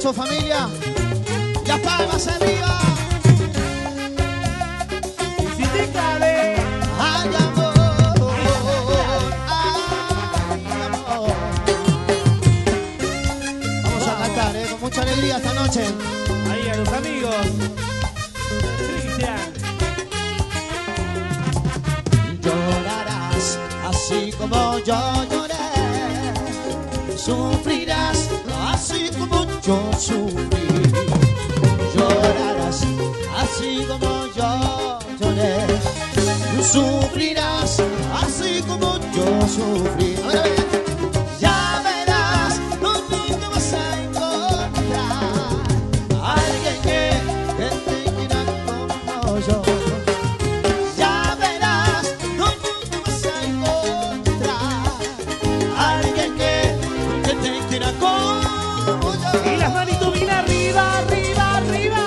provecho, familia. Las palmas arriba. Y si te cabe, Ay, amor. Ay, amor. Vamos a cantar, con mucha alegría esta noche. ahí a los amigos. Cristian. Llorarás así como yo lloré. Sufrirás así como yo sufrí. Llorarás así como yo lloré. Sufrirás así como yo sufrí. A ver. Ya verás dónde te vas a encontrar alguien que te quiera como yo. Ya verás dónde te vas a encontrar alguien que te quiera como yo. Y las manitos bien arriba, arriba, arriba.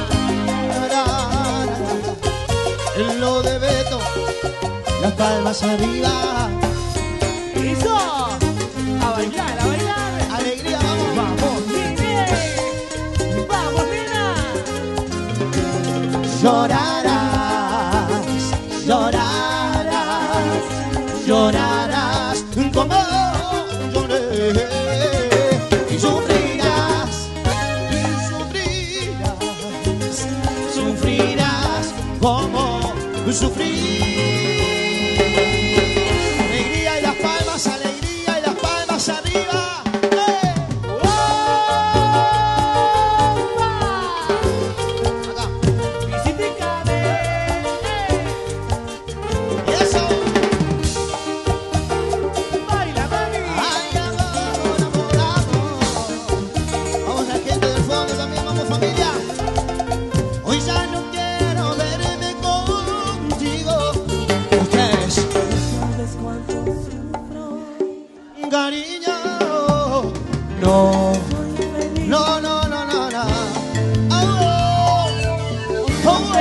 En lo de Beto, las palmas arriba. Eso. A bailar, a bailar. Alegría, vamos. Vamos, nene. Vamos, nena. Llorarás, llorarás, llorarás como lloré. Y sufrirás, sufrirás como sufrí. Alegría y las palmas arriba. ¡Eh! Acá. Y si te cabe, Y eso. baila, mami. Ay, amor, amor, amor. Vamos la gente del fondo también, vamos familia. Hoy ya no quiero verme contigo. Ustedes, ¿Sabes cuánto sufro? cariño. No, Soy feliz. no, no, no, no, no. Oh, oh,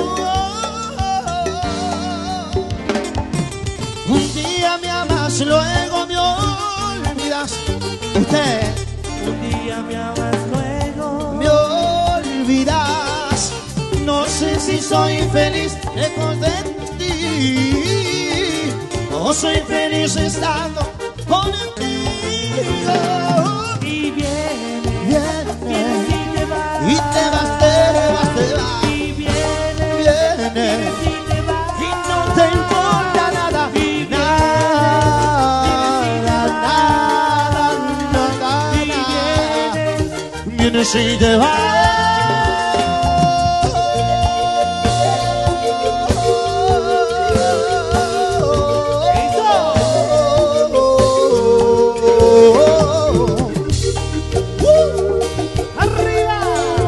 oh. Un día me amas, luego me olvidas. Usted. Un día me amas, luego Me olvidas, no sé si soy feliz lejos de ti, o soy feliz estando contigo. y viene, Viene y te vas, y te vas, te vas, te vas. y viene, Viene y te vas, y no te importa nada, y nada, nada, nada, y nada. vienes, Vienes y te vas. arriba.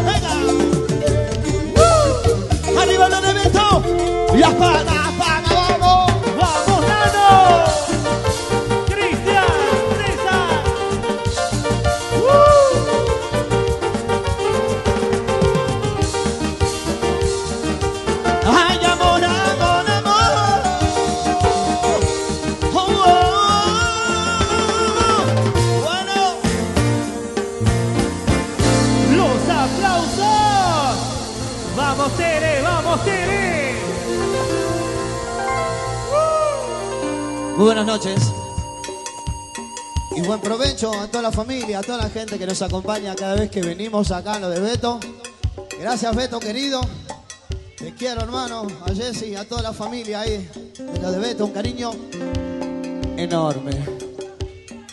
Arriba lo de Beto. Las palmas, vamos. Vamos, Nano. Cristian, César. Ay, amor, amor, amor. Oh, oh, oh. Bueno, Los aplausos. Vamos, Tere, vamos, Tere. muy buenas noches. Y buen provecho a toda la familia, a toda la gente que nos acompaña cada vez que venimos acá a lo de Beto. Gracias, Beto, querido. Te quiero, hermano. A Jessy, a toda la familia ahí de lo de Beto. Un cariño enorme.